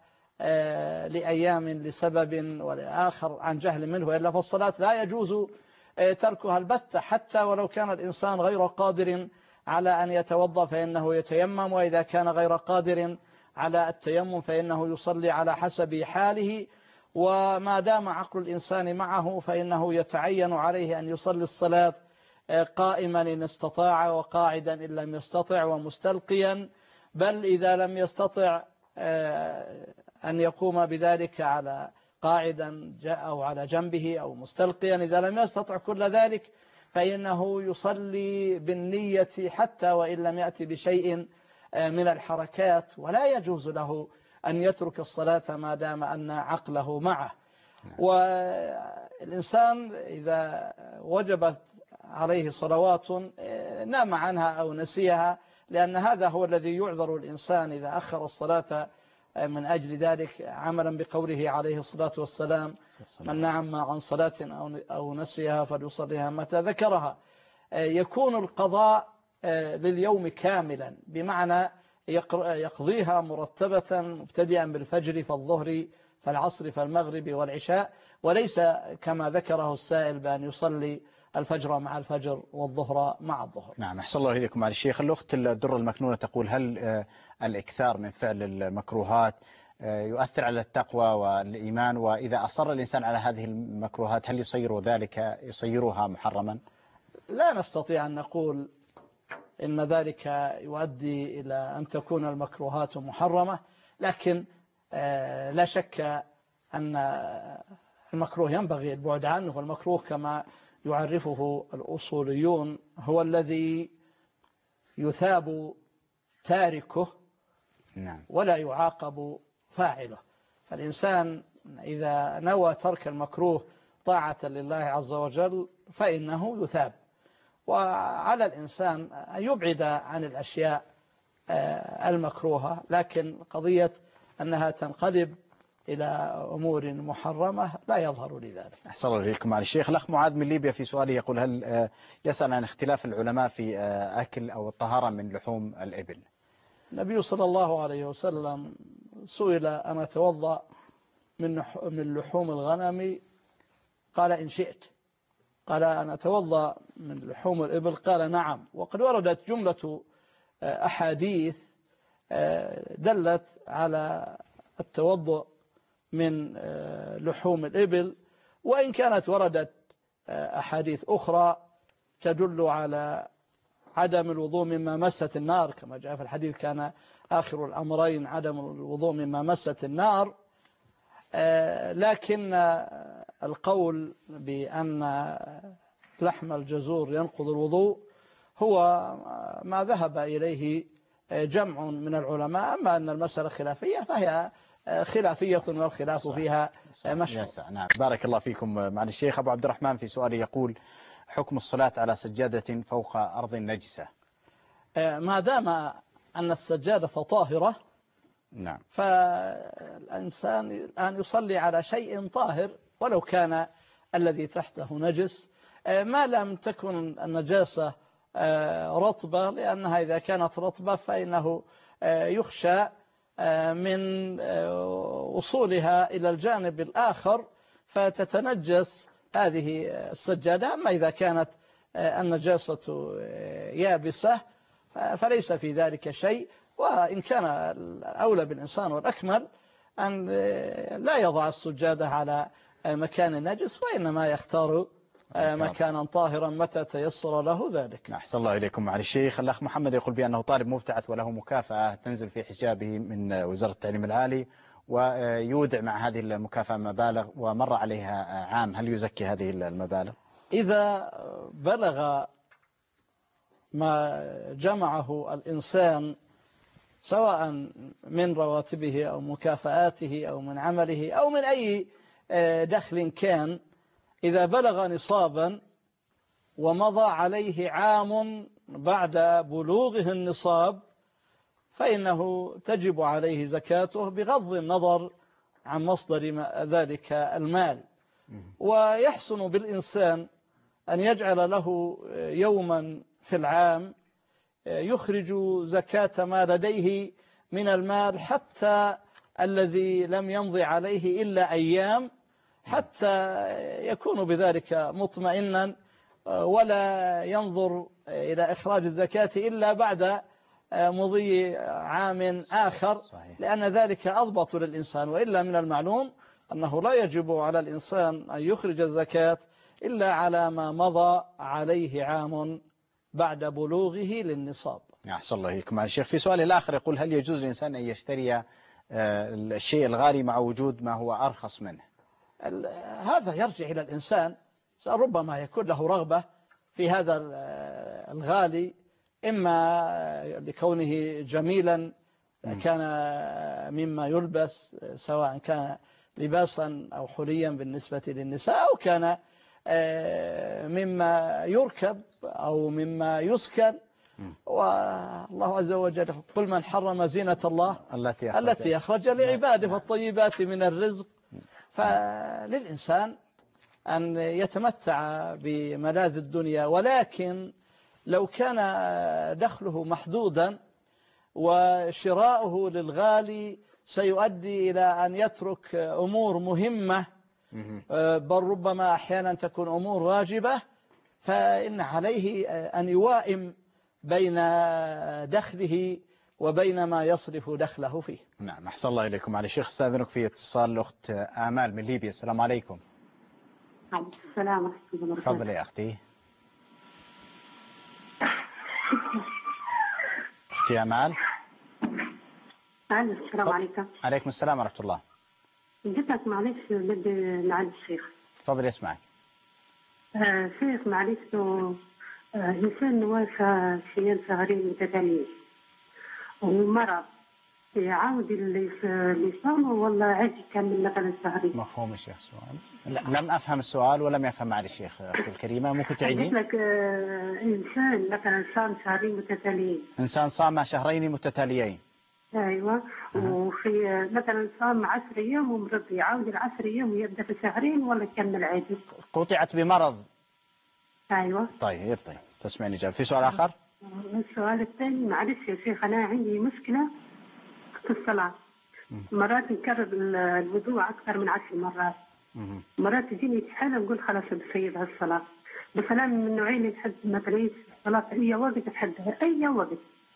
لأيام لسبب ولآخر عن جهل منه. إلا فالصلاة لا يجوز تركها البتة، حتى ولو كان الإنسان غير قادر على أن يتوضأ فإنه يتيمم، وإذا كان غير قادر على التيمم فإنه يصلي على حسب حاله، وما دام عقل الإنسان معه فإنه يتعين عليه أن يصلي الصلاة قائما إن استطاع، وقاعدا إن لم يستطع، ومستلقيا، بل إذا لم يستطع أن يقوم بذلك على قاعدا أو على جنبه أو مستلقيا. إذا لم يستطع كل ذلك فإنه يصلي بالنية حتى وإن لم يأتي بشيء من الحركات، ولا يجوز له أن يترك الصلاة ما دام أن عقله معه. والإنسان إذا وجبت عليه صلوات نام عنها أو نسيها، لأن هذا هو الذي يعذر الإنسان إذا أخر الصلاة من أجل ذلك، عملا بقوله عليه الصلاة والسلام من نعم عن صلاة أو نسيها فليصليها متى ذكرها. يكون القضاء لليوم كاملا، بمعنى يقضيها مرتبة مبتدئا بالفجر فالظهر فالعصر فالمغرب والعشاء، وليس كما ذكره السائل بأن يصلي الفجر مع الفجر والظهر مع الظهر.
نعم، أحسن الله إليكم معالي الشيخ. الأخت الدرة المكنونة تقول: هل الإكثار من فعل المكروهات يؤثر على التقوى والإيمان؟ وإذا أصر الإنسان على هذه المكروهات هل يصيرها محرما؟
لا نستطيع أن نقول إن ذلك يؤدي إلى أن تكون المكروهات محرمة، لكن لا شك أن المكروه ينبغي البعد عنه. والمكروه كما يعرفه الأصوليون هو الذي يثاب تاركه ولا يعاقب فاعله. فالإنسان إذا نوى ترك المكروه طاعة لله عز وجل فإنه يثاب، وعلى الإنسان أن يبعد عن الأشياء المكروهة، لكن قضية أنها تنقلب إلى أمور محرمة لا يظهر لذلك.
أحسن الله إليكم معالي الشيخ. الأخ معاذ من ليبيا في سؤاله يقول: هل يسأل عن اختلاف العلماء في أكل أو الطهارة من لحوم الإبل؟
النبي صلى الله عليه وسلم سئل: أنا أتوضأ من لحوم الغنم؟ قال: إن شئت. قال: أنا أتوضأ من لحوم الإبل؟ قال: نعم. وقد وردت جملة أحاديث دلت على التوضؤ من لحوم الإبل، وإن كانت وردت أحاديث أخرى تدل على عدم الوضوء مما مست النار، كما جاء في الحديث: كان آخر الأمرين عدم الوضوء مما مست النار. لكن القول بأن لحم الجزور ينقض الوضوء هو ما ذهب إليه جمع من العلماء. أما أن المسألة خلافية فهي خلافية والخلاف فيها مشروع.
نعم، بارك الله فيكم معالي الشيخ. أبو عبد الرحمن في سؤاله يقول: حكم الصلاة على سجادة فوق أرض نجسة؟
ما دام أن السجادة طاهرة
نعم،
فالإنسان الآن يصلي على شيء طاهر ولو كان الذي تحته نجس، ما لم تكن النجاسة رطبة، لأنها إذا كانت رطبة فإنه يخشى من وصولها إلى الجانب الآخر فتتنجس هذه السجادة. أما إذا كانت النجاسة يابسة فليس في ذلك شيء، وإن كان الأولى بالإنسان والأكمل أن لا يضع السجادة على مكان نجس، وإنما يختار مكانا طاهرا متى تيسر له ذلك.
أحسن الله إليكم معالي الشيخ. الأخ محمد يقول بأنه طالب مبتعث وله مكافأة تنزل في حسابه من وزارة التعليم العالي، ويودع مع هذه المكافأة مبالغ ومر عليها عام، هل يزكي هذه المبالغ؟
إذا بلغ ما جمعه الإنسان سواء من رواتبه أو مكافآته أو من عمله أو من أي دخل كان، إذا بلغ نصابا ومضى عليه عام بعد بلوغه النصاب فإنه تجب عليه زكاته بغض النظر عن مصدر ذلك المال. ويحسن بالإنسان أن يجعل له يوما في العام يخرج زكاة ما لديه من المال، حتى الذي لم يمضي عليه إلا أيام، حتى يكون بذلك مطمئنا ولا ينظر إلى إخراج الزكاة إلا بعد مضي عام آخر، لأن ذلك أضبط للإنسان. وإلا من المعلوم أنه لا يجب على الإنسان أن يخرج الزكاة إلا على ما مضى عليه عام بعد بلوغه للنصاب.
أحسن الله إليكم معالي الشيخ. في سؤال الآخر يقول: هل يجوز للإنسان أن يشتري الشيء الغالي مع وجود ما هو أرخص منه؟
هذا يرجع إلى الإنسان، ربما يكون له رغبة في هذا الغالي، إما لكونه جميلا كان مما يلبس سواء كان لباسا أو حليا بالنسبة للنساء، أو كان مما يركب أو مما يسكن. والله عز وجل: قل من حرم زينة الله التي أخرج لعباده والطيبات من الرزق. فللإنسان أن يتمتع بملاذ الدنيا، ولكن لو كان دخله محدودا وشراؤه للغالي سيؤدي إلى أن يترك أمور مهمة، بل ربما أحيانا تكون أمور واجبة، فإن عليه أن يوائم بين دخله وبين ما يصرف دخله فيه.
نعم، أحسن الله إليكم. على شيخ استاذنك في اتصال الأخت آمال من ليبيا. السلام عليكم.
عليكم السلام ورحمة الله وبركاته.
تفضلي يا أختي. أختي آمال.
السلام عليكم.
عليكم السلام ورحمة الله.
جبتك معلش بدي نعد الشيخ.
تفضلي أسمعك.
شيخ معلش إنسان وافى شهرين متتاليين ومرض، يعاود لصامه ولا عادي يكمل مثلا شهرين؟
مفهوم الشيخ السؤال؟ لم أفهم السؤال ولم يفهم معي الشيخ. أختي الكريمة ممكن تعيدين؟
قلت لك إنسان مثلا صام شهرين متتاليين.
إنسان صام شهرين متتاليين.
أيوة. وفي مثلا صام 10 أيام ومرض، يعاود ال10 أيام ويبدأ في شهرين ولا يكمل عادي؟
قطعت بمرض.
أيوة.
طيب تسمعني إجابة. في سؤال آخر؟
السؤال الثاني معلش يا شيخ، أنا عندي مشكلة في الصلاة. مرات نكرر الوضوء أكثر من 10 مرات. مرات تجيني حالة نقول خلاص بسيب هالصلاة، بس أنا من النوعين اللي نحب مثلا الصلاة أي وقت أحبها أي وقت.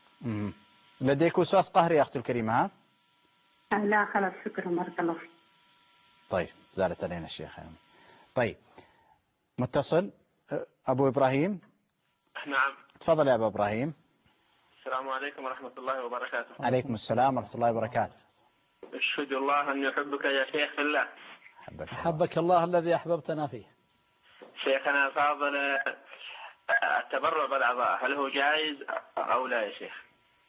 لديك وسواس قهري يا أختي الكريمة ها؟
لا خلاص شكرا بارك الله فيك.
طيب زالت علينا الشيخ. طيب متصل أبو إبراهيم.
نعم.
تفضل يا أبو إبراهيم.
السلام عليكم ورحمة الله وبركاته.
عليكم السلام ورحمة الله وبركاته.
أشهد الله أن يحبك يا شيخ في الله.
حبك الله الذي أحببتنا فيه.
شيخنا فاضل، التبرع بالأعضاء هل هو جائز أو لا يا شيخ؟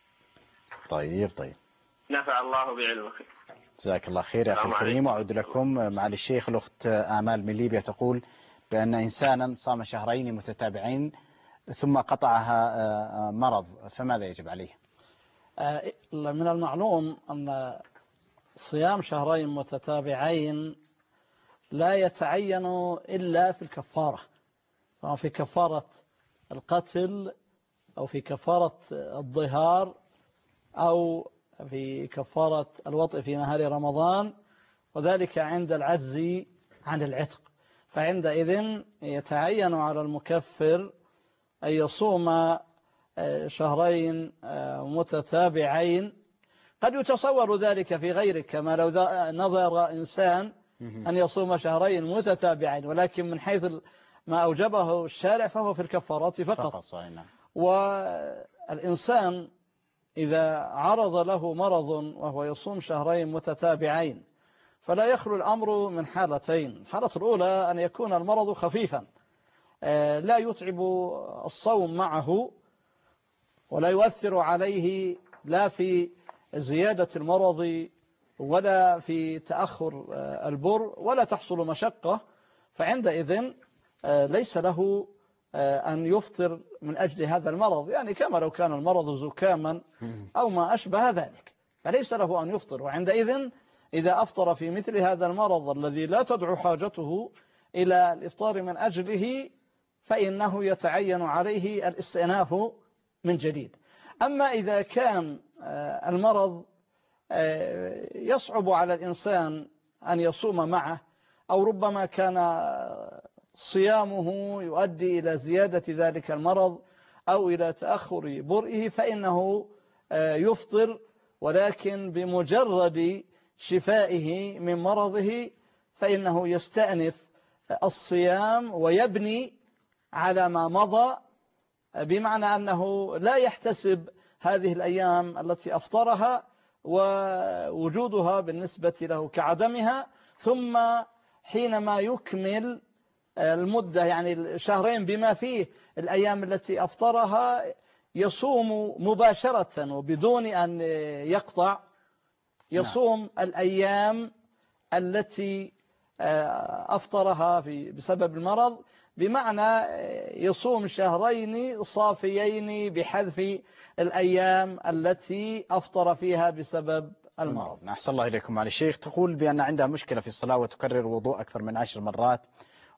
طيب
نفع الله بعلمك.
جزاك الله خير يا أخي الكريم. وأعود لكم. معالي الشيخ الأخت آمال من ليبيا تقول بأن إنسانا صام شهرين متتابعين ثم قطعها مرض، فماذا يجب عليه؟
من المعلوم أن صيام شهرين متتابعين لا يتعين إلا في الكفارة، سواء في كفارة القتل أو في كفارة الظهار أو في كفارة الوطء في نهار رمضان، وذلك عند العجز عن العتق. فعندئذ يتعين على المكفر أن يصوم شهرين متتابعين. قد يتصور ذلك في غيرك، كما لو نظر إنسان أن يصوم شهرين متتابعين، ولكن من حيث ما أوجبه الشارع فهو في الكفارات فقط. والإنسان إذا عرض له مرض وهو يصوم شهرين متتابعين فلا يخلو الأمر من حالتين. الحالة الأولى أن يكون المرض خفيفا لا يتعب الصوم معه ولا يؤثر عليه لا في زيادة المرض ولا في تأخر البر ولا تحصل مشقة، فعندئذ ليس له أن يفطر من أجل هذا المرض، يعني كما لو كان المرض زكاما أو ما أشبه ذلك، فليس له أن يفطر. وعندئذ إذا أفطر في مثل هذا المرض الذي لا تدعو حاجته إلى الإفطار من أجله فإنه يتعين عليه الاستئناف من جديد. أما إذا كان المرض يصعب على الإنسان أن يصوم معه، أو ربما كان صيامه يؤدي إلى زيادة ذلك المرض أو إلى تأخر برئه، فإنه يفطر، ولكن بمجرد شفائه من مرضه فإنه يستأنف الصيام ويبني على ما مضى، بمعنى أنه لا يحتسب هذه الأيام التي أفطرها ووجودها بالنسبة له كعدمها، ثم حينما يكمل المدة يعني الشهرين بما فيه الأيام التي أفطرها يصوم مباشرة وبدون أن يقطع، يصوم الأيام التي أفطرها بسبب المرض، بمعنى يصوم شهرين صافيين بحذف الأيام التي أفطر فيها بسبب المرض.
أحسن الله إليكم. معالي الشيخ تقول بأن عندها مشكلة في الصلاة وتكرر الوضوء أكثر من 10 مرات،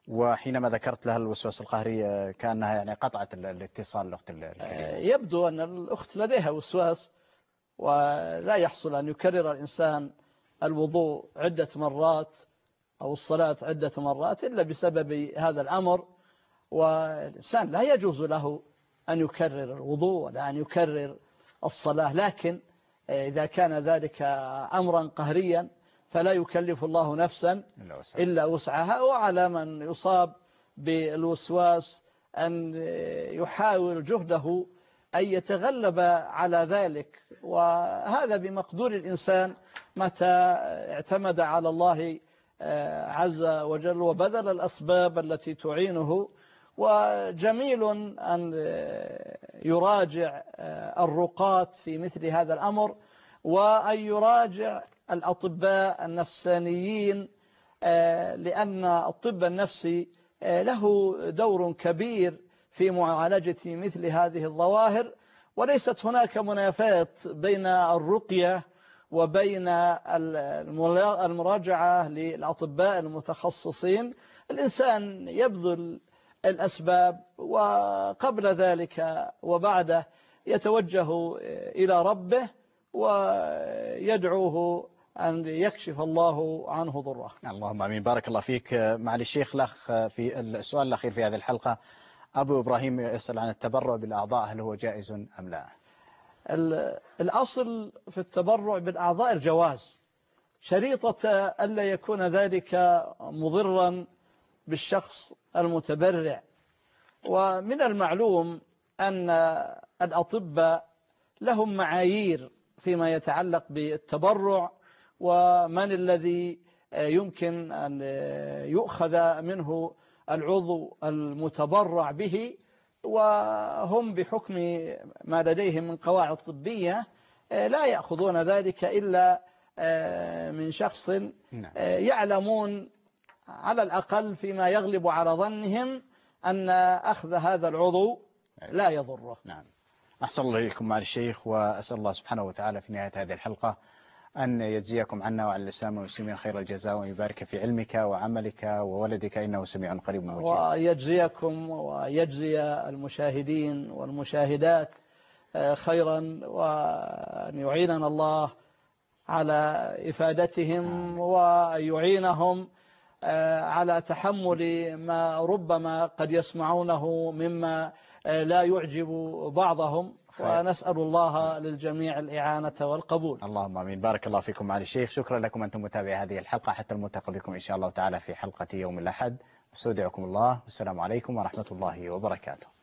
وحينما ذكرت لها الوسواس القهري كأنها يعني قطعت الاتصال الأخت الكريمة.
يبدو أن الأخت لديها وسواس، ولا يحصل أن يكرر الإنسان الوضوء عدة مرات أو الصلاة عدة مرات إلا بسبب هذا الأمر، والإنسان لا يجوز له أن يكرر الوضوء ولا أن يكرر الصلاة، لكن إذا كان ذلك أمرا قهريا فلا يكلف الله نفسا إلا وسعها. وعلى من يصاب بالوسواس أن يحاول جهده أن يتغلب على ذلك، وهذا بمقدور الإنسان متى اعتمد على الله عز وجل وبذل الأسباب التي تعينه. وجميل أن يراجع الرقاة في مثل هذا الأمر، وأن يراجع الأطباء النفسانيين، لأن الطب النفسي له دور كبير في معالجة مثل هذه الظواهر، وليست هناك منافاة بين الرقية وبين المراجعة للأطباء المتخصصين. الإنسان يبذل الأسباب، وقبل ذلك وبعده يتوجه إلى ربه ويدعوه أن يكشف الله عنه ضره.
اللهم آمين. بارك الله فيك. معالي الشيخ، الأخ في السؤال الأخير في هذه الحلقة، أبو إبراهيم يسأل عن التبرع بالأعضاء، هل هو جائز أم لا؟
الأصل في التبرع بالأعضاء الجواز، شريطة ألا يكون ذلك مضرا بالشخص المتبرع. ومن المعلوم أن الأطباء لهم معايير فيما يتعلق بالتبرع، ومن الذي يمكن أن يؤخذ منه العضو المتبرع به، وهم بحكم ما لديهم من قواعد طبية لا يأخذون ذلك إلا من شخص يعلمون على الأقل فيما يغلب على ظنهم أن أخذ هذا العضو لا يضره.
نعم. أحسن الله إليكم معالي الشيخ، وأسأل الله سبحانه وتعالى في نهاية هذه الحلقة أن يجزيكم عنا وعن الإسلام والمسلمين خير الجزاء، ويبارك في علمك وعملك وولدك إنه سميع قريب مجيب.
ويجزيكم ويجزي المشاهدين والمشاهدات خيرا، وأن يعيننا الله على إفادتهم، وأن يعينهم على تحمل ما ربما قد يسمعونه مما لا يعجب بعضهم، ونسأل الله للجميع الإعانة والقبول.
اللهم آمين. بارك الله فيكم معالي الشيخ. شكرا لكم أنتم متابعي هذه الحلقة، حتى الملتقى بكم إن شاء الله تعالى في حلقة يوم الأحد. استودعكم الله، والسلام عليكم ورحمة الله وبركاته.